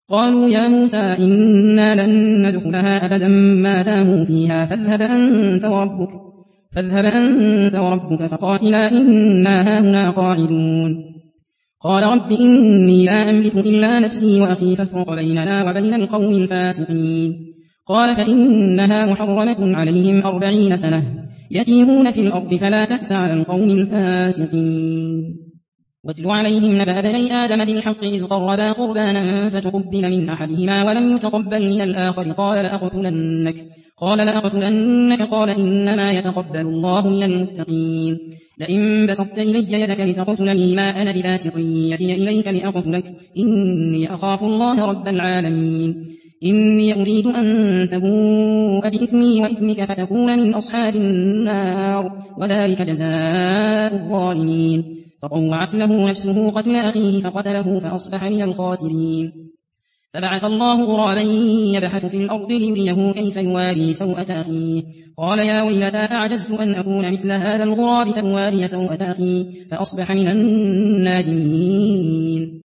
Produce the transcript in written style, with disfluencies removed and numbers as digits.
قالوا يا موسى إنا لن ندخلها أبدا ما داموا فيها فاذهب أنت وربك فقاتلا إنا هاهنا قاعدون. قال رب إني لا أملك إلا نفسي وأخي فافرق بيننا وبين القوم الفاسقين. قال فإنها محرمة عليهم 40 سنة يتيهون في الأرض فلا تأس على القوم الفاسقين. واتل عليهم نبأ بني آدم بالحق إذ قربا قربانا فتقبل من أحدهما ولم يتقبل من الآخر قال لأقتلنك قال إنما يتقبل الله من المتقين. لئن بسطت إلي يدك لتقتلني ما أنا بباسط يدي إليك لأقتلك إني أخاف الله رب العالمين. إني أريد أن تبوء بإثمي وإثمك فتكون من أصحاب النار وذلك جزاء الظالمين. فطوعت له نفسه قتل أخيه فقتله فأصبح من الخاسرين. فبعث الله غرابا يبحث في الأرض ليريه كيف يواري سوءة أخيه قال يا ويلتى أعجزت أن أكون مثل هذا الغراب فأواري سوءة أخي فأصبح من النادمين.